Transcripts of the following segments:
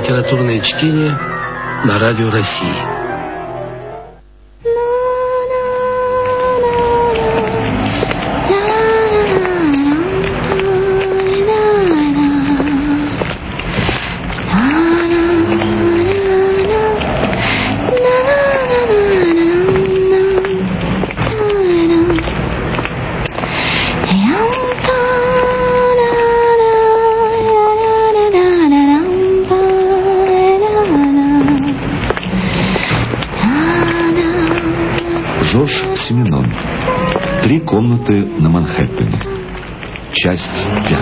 литературное чтение на Радио России. Жорж Сименон. «Три комнаты на Манхэттене». Часть 5.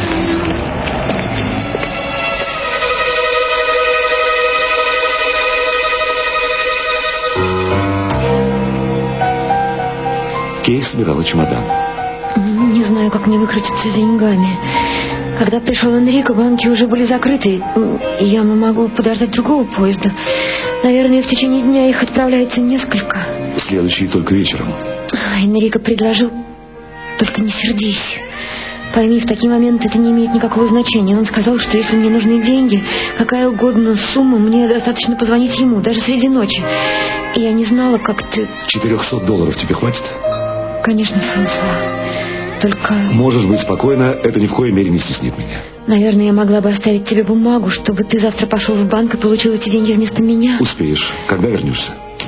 Кей собирала чемодан. Не знаю, как мне выкрутиться с деньгами. Когда пришел Энрико, банки уже были закрыты, и я могу подождать другого поезда. Наверное, в течение дня их отправляется несколько. Следующий только вечером. Энрико предложил: только не сердись. Пойми, в такие моменты это не имеет никакого значения. Он сказал, что если мне нужны деньги, какая угодно сумма, мне достаточно позвонить ему, даже среди ночи. И я не знала, как ты... $400 тебе хватит? Конечно, Франсуа. Только... Можешь быть спокойна, это ни в коей мере не стеснит меня. Наверное, я могла бы оставить тебе бумагу, чтобы ты завтра пошел в банк и получил эти деньги вместо меня. Успеешь. Когда вернешься?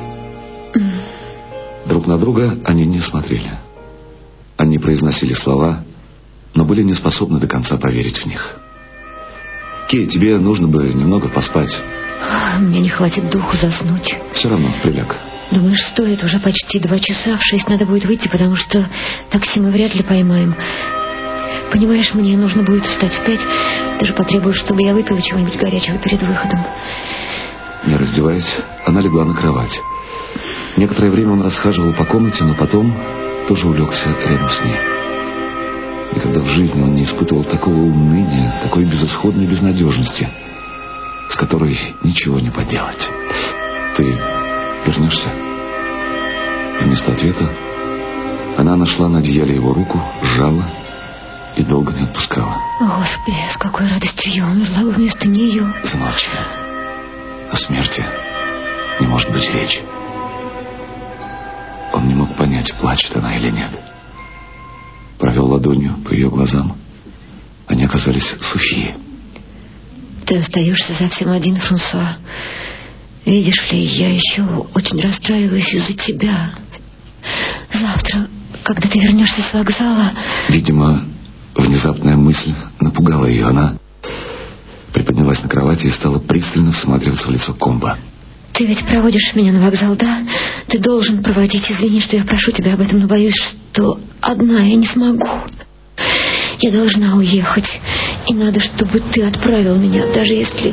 Друг на друга они не смотрели. Они произносили слова, но были не способны до конца поверить в них. Кей, тебе нужно бы немного поспать. Мне не хватит духу заснуть. Все равно приляг. Думаешь, стоит? Уже почти 2 часа. В 6 надо будет выйти, потому что такси мы вряд ли поймаем. Понимаешь, мне нужно будет встать в 5. Ты же потребуешь, чтобы я выпила чего-нибудь горячего перед выходом. Не раздеваясь, она легла на кровать. Некоторое время он расхаживал по комнате, но потом тоже улегся рядом с ней. Никогда в жизни он не испытывал такого уныния, такой безысходной безнадежности, с которой ничего не поделать. Ты вернешься? Вместо ответа она нашла на одеяле его руку, сжала и долго не отпускала. Господи, с какой радостью я умерла бы вместо нее. Замолчи. О смерти не может быть речи. Он не мог понять, плачет она или нет. Провел ладонью по ее глазам. Они оказались сухие. Ты остаешься совсем один, Франсуа. Видишь ли, я еще очень расстраиваюсь из-за тебя. Завтра, когда ты вернешься с вокзала... Видимо, внезапная мысль напугала ее. Она приподнялась на кровати и стала пристально всматриваться в лицо Комбо. Ты ведь проводишь меня на вокзал, да? Ты должен проводить. Извини, что я прошу тебя об этом, но боюсь, что одна я не смогу. Я должна уехать. И надо, чтобы ты отправил меня, даже если...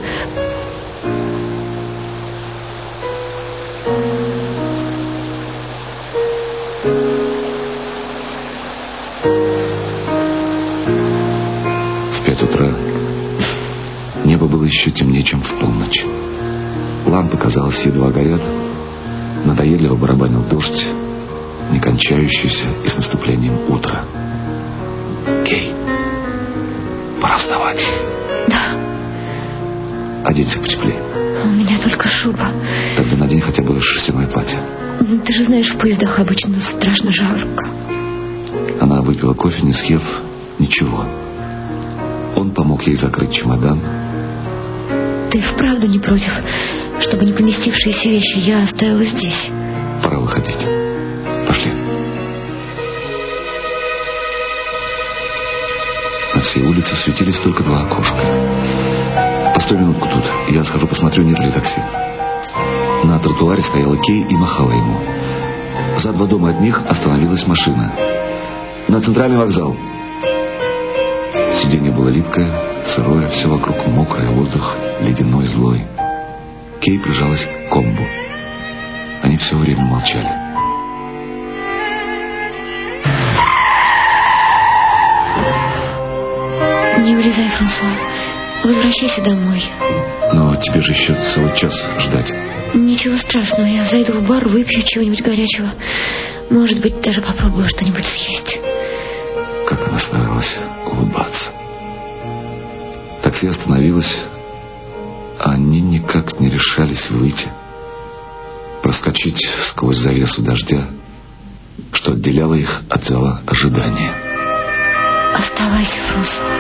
В 5 утра небо было еще темнее, чем в полночь. Лампы, казалось, едва горят. Надоедливо барабанил дождь, не кончающийся и с наступлением утра. Кей, пора вставать. Да. Оденься потеплее. У меня только шуба. Тогда надень хотя бы шерстяное платье. Ты же знаешь, в поездах обычно страшно жарко. Она выпила кофе, не съев ничего. Он помог ей закрыть чемодан. Ты вправду не против, чтобы не поместившиеся вещи я оставила здесь? Пора выходить. Пошли. На всей улице светились только 2 окошка. Постой минутку тут, я схожу посмотрю, нет ли такси. На тротуаре стояла Кей и махала ему. За 2 дома от них остановилась машина. На центральный вокзал. Сиденье было липкое, сырое, все вокруг мокрое, воздух ледяной, злой. Кей прижалась к Комбу. Они все время молчали. Не вылезай, Франсуа. Возвращайся домой. Но тебе же еще целый час ждать. Ничего страшного, я зайду в бар, выпью чего-нибудь горячего. Может быть, даже попробую что-нибудь съесть. Как она старалась улыбаться. Такси остановилось, а никак не решались выйти, проскочить сквозь завесу дождя, что отделяло их от зала ожидания. Оставайся, Франсуа.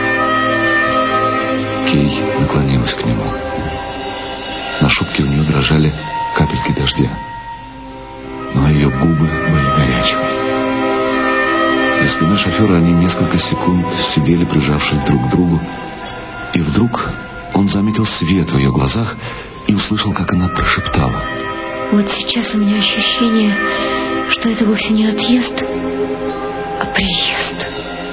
Кей наклонилась к нему. На шубке у нее дрожали капельки дождя, но ее губы были горячими. За спиной шофера они несколько секунд сидели, прижавшись друг к другу, и вдруг он заметил свет в ее глазах и услышал, как она прошептала: Вот сейчас у меня ощущение, что это вовсе не отъезд, а приезд.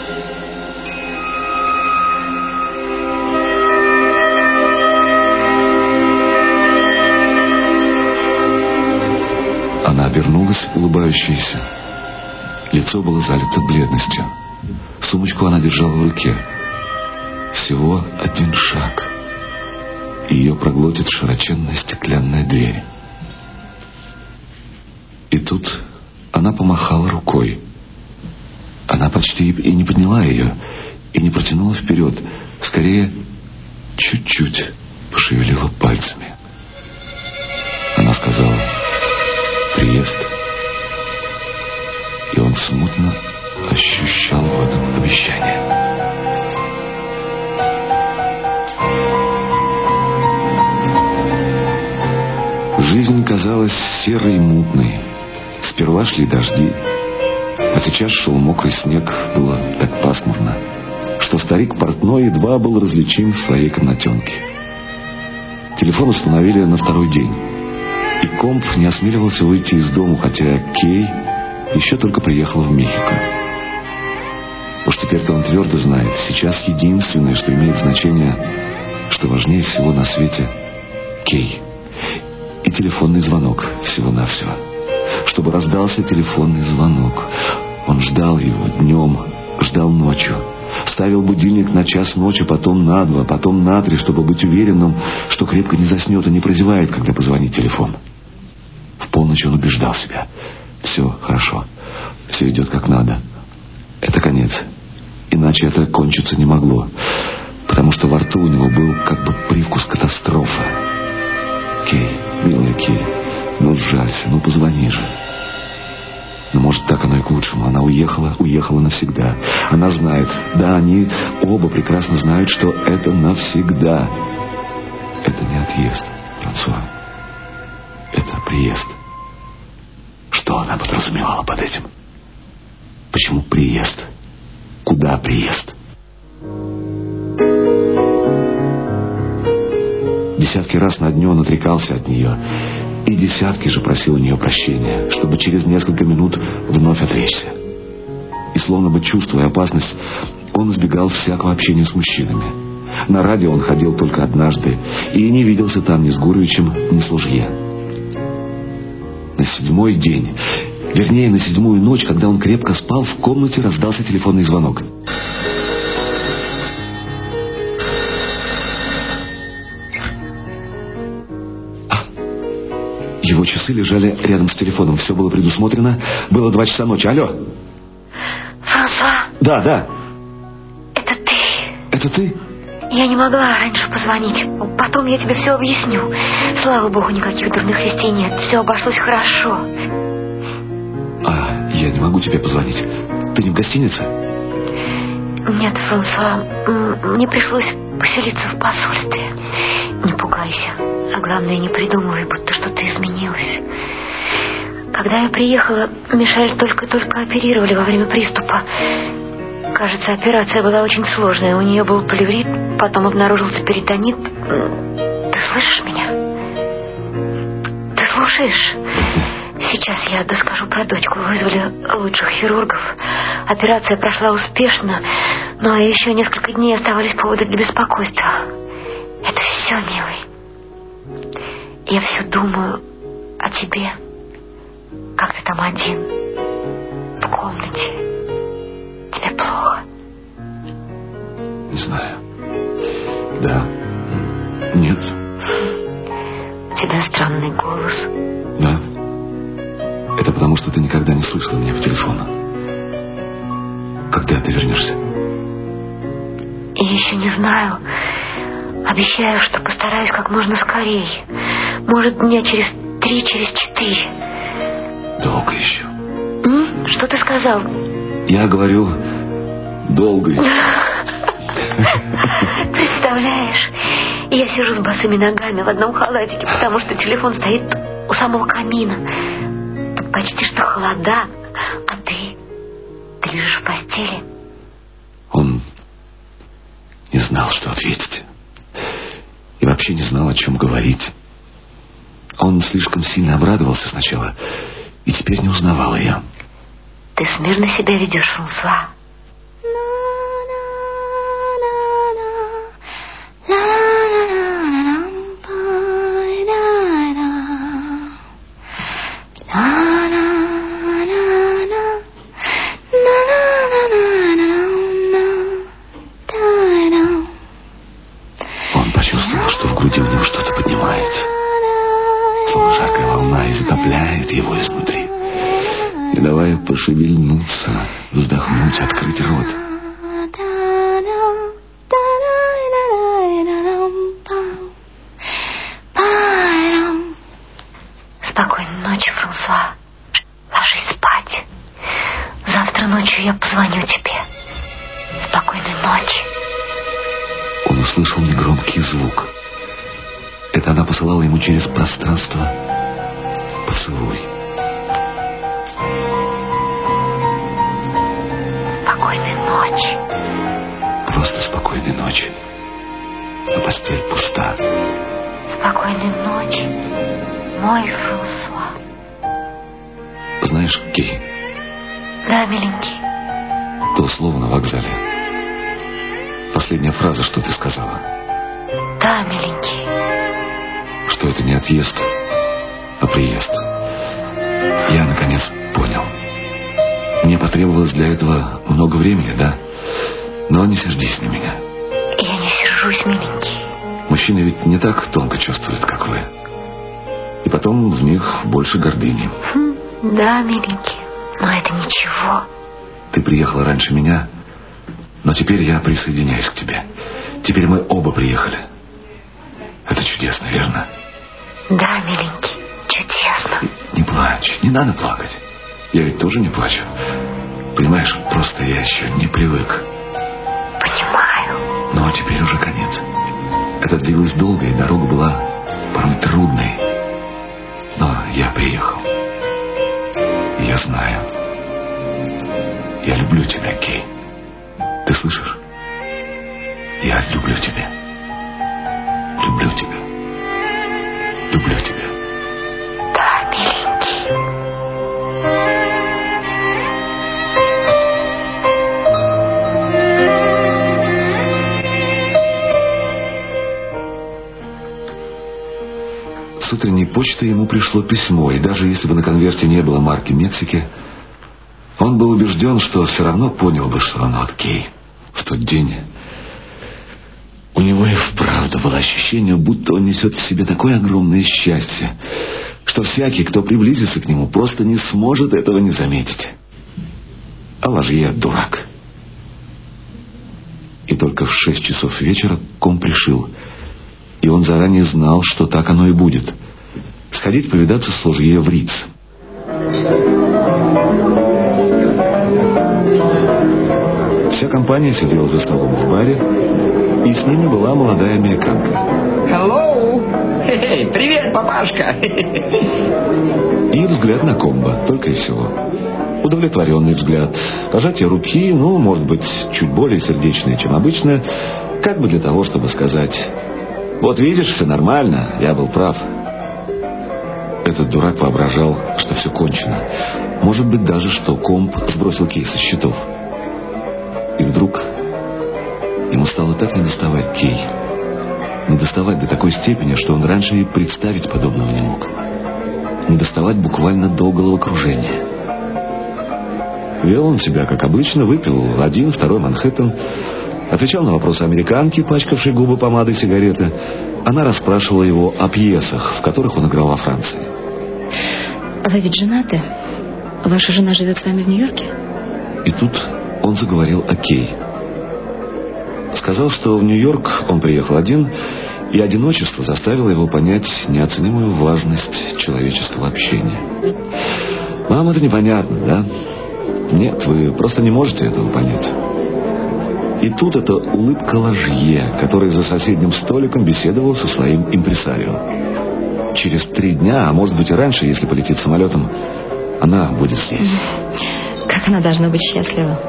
Она обернулась, улыбающаяся. Лицо было залито бледностью. Сумочку она держала в руке. Всего один шаг, и ее проглотит широченная стеклянная дверь. И тут она помахала рукой. Она почти и не подняла ее, и не протянула вперед. Скорее, чуть-чуть пошевелила пальцами. Она сказала: «Приезд». И он смутно ощущал в этом обещание. Жизнь казалась серой и мутной. Сперва шли дожди, а сейчас шел мокрый снег. Было так пасмурно, что старик портной едва был различим в своей комнатенке. Телефон установили на второй день, и комп не осмеливался выйти из дому, хотя Кей еще только приехала в Мехико. Уж теперь-то он твердо знает, сейчас единственное, что имеет значение, что важнее всего на свете — Кей. И телефонный звонок всего-навсего. Чтобы раздался телефонный звонок. Он ждал его днем, ждал ночью. Ставил будильник на 1:00 ночи, потом на 2, потом на 3, чтобы быть уверенным, что крепко не заснет и не прозевает, когда позвонит телефон. В полночь он убеждал себя: все хорошо, все идет как надо. Это конец. Иначе это кончиться не могло, потому что во рту у него был как бы привкус катастрофы. Кей, милая Кей, ну сжалься, ну позвони же. Но может так оно и к лучшему. Она уехала навсегда. Она знает, да, они оба прекрасно знают, что это навсегда. Это не отъезд, Франсуа. Это приезд. Что она подразумевала под этим? Почему приезд? Куда приезд? Десятки раз на дню он отрекался от нее, и десятки же просил у нее прощения, чтобы через несколько минут вновь отречься. И словно бы чувствуя опасность, он избегал всякого общения с мужчинами. На радио он ходил только однажды и не виделся там ни с Гуревичем, ни с Лужье. На 7-й день, вернее, на 7-ю ночь, когда он крепко спал, в комнате раздался телефонный звонок. Его часы лежали рядом с телефоном. Все было предусмотрено. Было 2 часа ночи. Алло. Франсуа? Да. Это ты? Это ты? Я не могла раньше позвонить. Потом я тебе все объясню. Слава богу, никаких дурных вестей нет. Все обошлось хорошо. Я не могу тебе позвонить. Ты не в гостинице? Нет, Франсуа. Мне пришлось поселиться в посольстве. Не пугайся. А главное, не придумывай, будто что-то изменилось. Когда я приехала, Мишель только-только оперировали во время приступа. Кажется, операция была очень сложная. У нее был плеврит, потом обнаружился перитонит. Ты слышишь меня? Ты слушаешь? Сейчас я доскажу про дочку. Вызвали лучших хирургов. Операция прошла успешно, но еще несколько дней оставались поводы для беспокойства. Это все, милый. Я все думаю о тебе. Как ты там один, в комнате. Тебе плохо? Не знаю. Да. Нет. У тебя странный голос. Да. Это потому, что ты никогда не слышала меня по телефону. Когда ты вернешься? Я еще не знаю. Обещаю, что постараюсь как можно скорее. Может, дня через 3, через 4. Долго еще. Что ты сказал? Я говорю, долго еще. Представляешь, я сижу с босыми ногами в одном халатике, потому что телефон стоит у самого камина. Тут почти что холода. А ты лежишь в постели. Он не знал, что ответить. И вообще не знал, о чем говорить. Он слишком сильно обрадовался сначала, и теперь не узнавал ее. Ты смирно себя ведешь, Франсуа. Он почувствовал, что в груди у него что-то поднимается, словно жаркая волна, и затопляет его изнутри, не давая пошевельнуться, вздохнуть, открыть рот. Спокойной ночи, Франсуа. Ложись спать. Завтра ночью я позвоню тебе. Спокойной ночи. Он услышал негромкий звук. Это она посылала ему через пространство поцелуй. Спокойной ночи. Просто спокойной ночи. А постель пуста. Спокойной ночи, мой Франсуа. Знаешь, Кей? Да, миленький. То слово на вокзале. Последняя фраза, что ты сказала. Да, миленький. Что это не отъезд, а приезд. Я, наконец, понял. Мне потребовалось для этого много времени, да? Но не сердись на меня. Я не сержусь, миленький. Мужчины ведь не так тонко чувствуют, как вы. И потом в них больше гордыни. Да, миленький, но это ничего. Ты приехала раньше меня, но теперь я присоединяюсь к тебе. Теперь мы оба приехали. Это чудесно, верно? Да, миленький, чудесно. Не плачь, не надо плакать. Я ведь тоже не плачу. Понимаешь, просто я еще не привык. Понимаю. Но теперь уже конец. Это длилось долго, и дорога была порой трудной. Но я приехал. И я знаю. Я люблю тебя, Кей. Ты слышишь? Я люблю тебя. Люблю тебя. Люблю тебя. Да, миленький. С утренней почты ему пришло письмо, и даже если бы на конверте не было марки Мексики, он был убежден, что все равно понял бы, что оно от Кей. В тот день у него и вправду было ощущение, будто он несет в себе такое огромное счастье, что всякий, кто приблизится к нему, просто не сможет этого не заметить. А Ложье дурак. И только в 6 часов вечера Комп решил, и он заранее знал, что так оно и будет, сходить повидаться с Ложье в Риц. Вся компания сидела за столом в баре, и с ними была молодая американка. Hello! Привет, папашка! И взгляд на Комба, только и всего. Удовлетворенный взгляд, пожатие руки, может быть, чуть более сердечное, чем обычно, как бы для того, чтобы сказать: вот видишь, все нормально, я был прав. Этот дурак воображал, что все кончено. Может быть даже, что Комп сбросил Кей со счетов. И вдруг ему стало так недоставать Кей. Недоставать до такой степени, что он раньше и представить подобного не мог. Недоставать буквально до головокружения. Вел он себя, как обычно, выпил 1, 2 Манхэттен, отвечал на вопросы американки, пачкавшей губы помадой сигареты. Она расспрашивала его о пьесах, в которых он играл во Франции. Вы ведь женаты? Ваша жена живет с вами в Нью-Йорке? И тут он заговорил о Кей. Сказал, что в Нью-Йорк он приехал один, И одиночество заставило его понять неоценимую важность человеческого общения. Вам это непонятно, да? Нет, вы просто не можете этого понять. И тут эта улыбка Ложье, который за соседним столиком беседовал со своим импресарио. Через 3 дня, а может быть и раньше, если полетит самолетом, она будет здесь. Как она должна быть счастлива?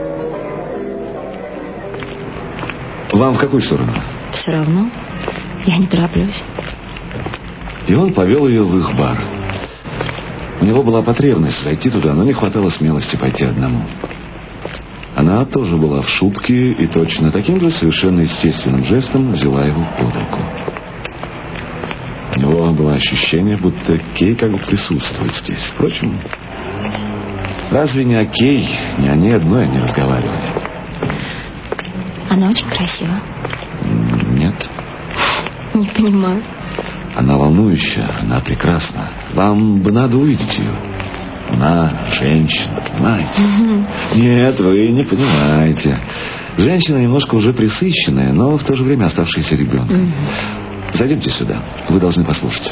Вам в какую сторону? Все равно. Я не тороплюсь. И он повел ее в их бар. У него была потребность зайти туда, но не хватало смелости пойти одному. Она тоже была в шубке и точно таким же совершенно естественным жестом взяла его под руку. У него было ощущение, будто Кей как бы присутствует здесь. Впрочем, разве не о Кей, ни о ней одной они разговаривали? Она очень красива. Нет. Не понимаю. Она волнующая, она прекрасна. Вам бы надо увидеть ее. Она женщина, понимаете? Нет, вы не понимаете. Женщина немножко уже пресыщенная, но в то же время оставшаяся ребенком. Зайдемте сюда, вы должны послушать.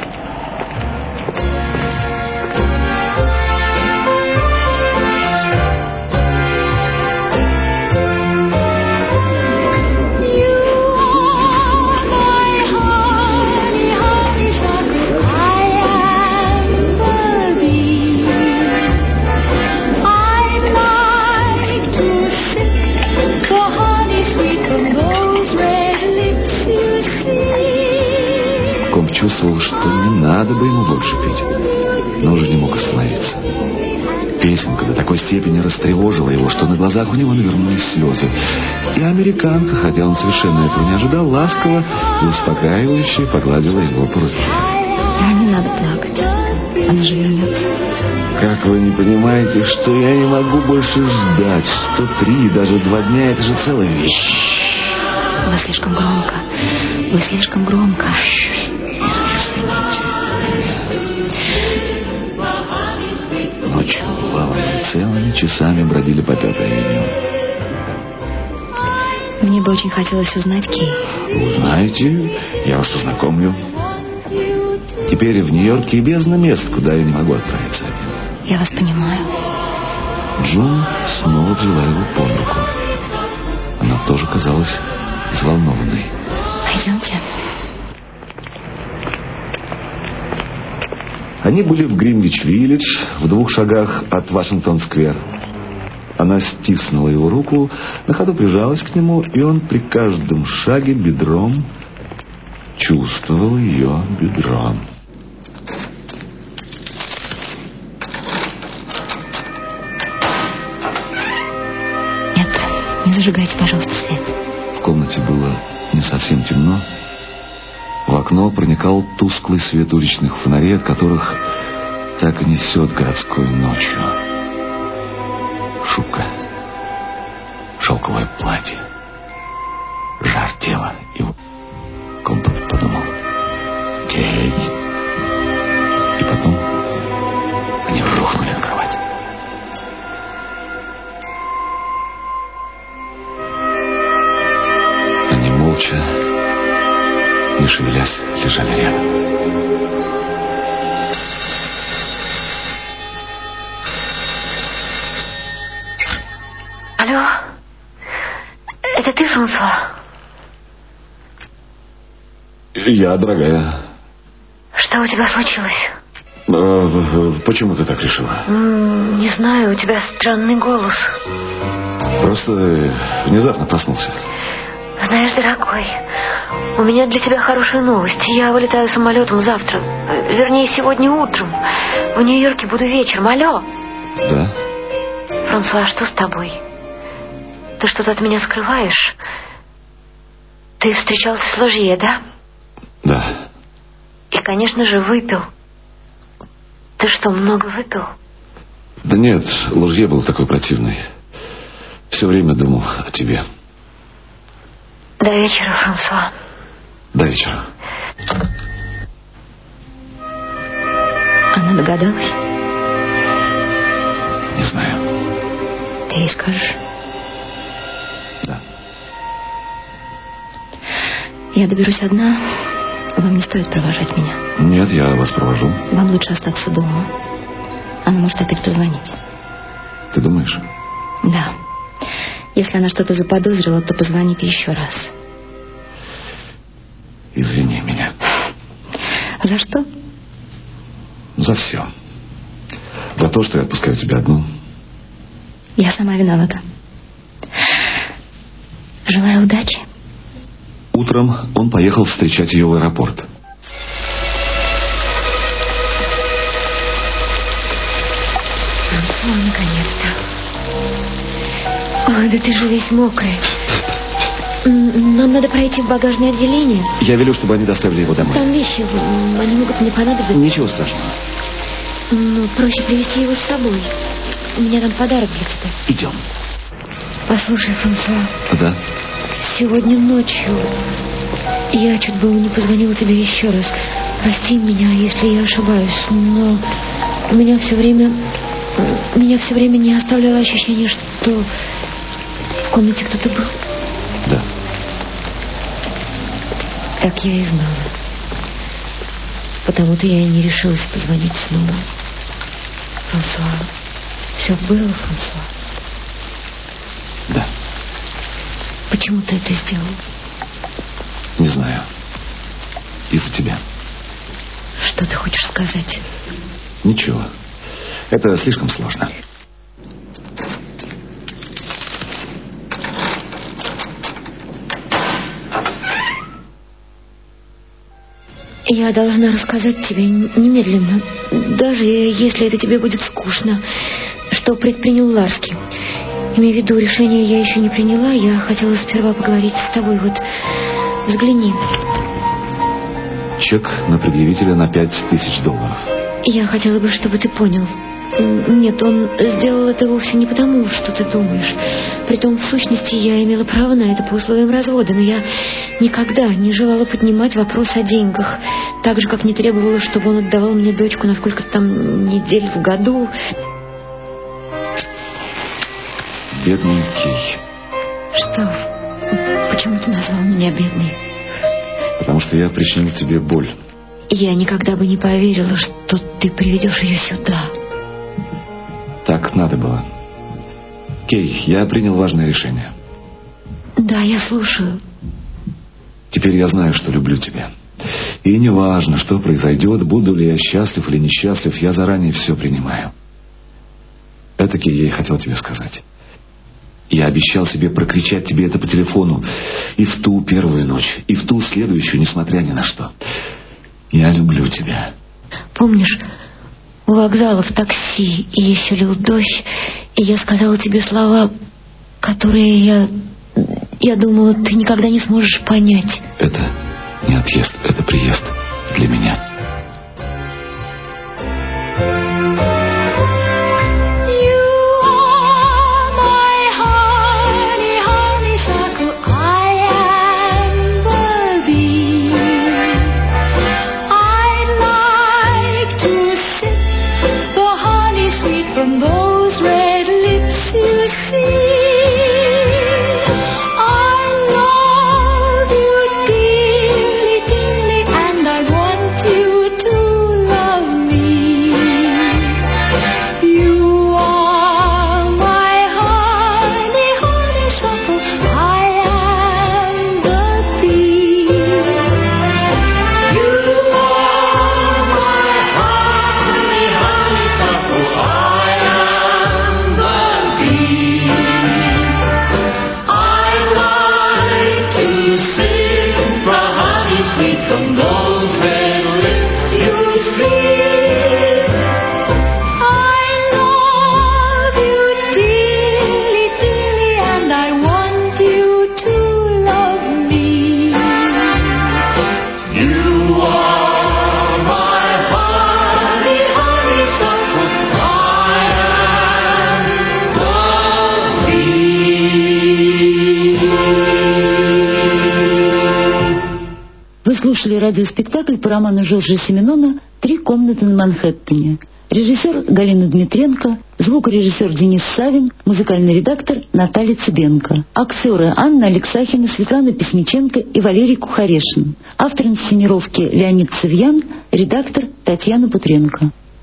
Чувствовал, что не надо бы ему больше пить, но уже не мог остановиться. Песенка до такой степени растревожила его, что на глазах у него навернулись слезы. И американка, хотя он совершенно этого не ожидал, ласково и успокаивающе погладила его по руке. Не надо плакать. Она же вернется. Как вы не понимаете, что я не могу больше ждать? 103, даже 2 дня, это же целая вещь. Вы слишком громко. Вы слишком громко. Ночью, бывало, мы целыми часами бродили по 5-й авеню. Мне бы очень хотелось узнать Кей. Вы узнаете, я вас познакомлю. Теперь в Нью-Йорке бездна мест, куда я не могу отправиться один. Я вас понимаю. Джун снова взяла его под руку. Она тоже казалась взволнованной. Пойдемте. Они были в Гринвич-Виллидж, в 2 шагах от Вашингтон-сквер. Она стиснула его руку, на ходу прижалась к нему, и он при каждом шаге бедром чувствовал ее бедром. Нет, не зажигайте, пожалуйста, свет. В комнате было не совсем темно. В окно проникал тусклый свет уличных фонарей, от которых так и несет городской ночью. Шубка, шелковое платье, жар тела. И Компот подумал: Кей. И потом они рухнули на кровать. Они молча, не шевелясь, лежали рядом. Алло? Это ты, Франсуа? Я, дорогая. Что у тебя случилось? Почему ты так решила? Не знаю, у тебя странный голос. Просто внезапно проснулся. Знаешь, дорогой, у меня для тебя хорошая новость. Я вылетаю самолетом завтра. Вернее, сегодня утром. В Нью-Йорке буду вечером. Алло? Да? Франсуа, что с тобой? Ты что-то от меня скрываешь? Ты встречался с Ложье, да? Да. И, конечно же, выпил. Ты что, много выпил? Да нет, Ложье был такой противный. Все время думал о тебе. До вечера, Франсуа. До вечера. Она догадалась? Не знаю. Ты ей скажешь? Да. Я доберусь одна. Вам не стоит провожать меня. Нет, я вас провожу. Вам лучше остаться дома. Она может опять позвонить. Ты думаешь? Да. Если она что-то заподозрила, то позвонит еще раз. Извини меня. За что? За все. За то, что я отпускаю тебя одну. Я сама виновата. Желаю удачи. Утром он поехал встречать ее в аэропорт. Франсуа, наконец-то. Ой, да ты же весь мокрый. Нам надо пройти в багажное отделение. Я велю, чтобы они доставили его домой. Там вещи, они могут мне понадобиться. Ничего страшного. Но проще привезти его с собой. У меня там подарок для тебя. Идем. Послушай, Франсуа. Да? Сегодня ночью я чуть было не позвонила тебе еще раз. Прости меня, если я ошибаюсь, но меня все время не оставляло ощущение, что в комнате кто-то был. Да. Так я и знала. Потому-то я и не решилась позвонить снова. Франсуа, все было, Франсуа? Да. Почему ты это сделал? Не знаю. Из-за тебя. Что ты хочешь сказать? Ничего. Это слишком сложно. Я должна рассказать тебе немедленно, даже если это тебе будет скучно, что предпринял Ларский. Имея в виду, решение я еще не приняла. Я хотела сперва поговорить с тобой. Вот, взгляни. Чек на предъявителя на $5000. Я хотела бы, чтобы ты понял. Нет, он сделал это вовсе не потому, что ты думаешь. Притом, в сущности, я имела право на это по условиям развода, но я никогда не желала поднимать вопрос о деньгах. Так же, как не требовала, чтобы он отдавал мне дочку на сколько-то там недель в году. Бедный Кей. Что? Почему ты назвал меня бедной? Потому что я причинил тебе боль. Я никогда бы не поверила, что ты приведешь ее сюда. Так надо было. Кей, я принял важное решение. Да, я слушаю. Теперь я знаю, что люблю тебя. И не важно, что произойдет, буду ли я счастлив или несчастлив, я заранее все принимаю. Это, Кей, я и хотел тебе сказать. Я обещал себе прокричать тебе это по телефону и в ту первую ночь, и в ту следующую, несмотря ни на что. Я люблю тебя. Помнишь, у вокзала в такси и еще лил дождь, и я сказала тебе слова, которые я думала, ты никогда не сможешь понять. Это не отъезд, это приезд для меня. Слушали радиоспектакль по роману Жоржа Сименона «Три комнаты на Манхэттене». Режиссер Галина Дмитренко, звукорежиссер Денис Савин, музыкальный редактор Наталья Цыбенко. Актеры Анна Алексахина, Светлана Песниченко и Валерий Кухарешин. Автор инсценировки Леонид Цывьян, редактор Татьяна Путренко.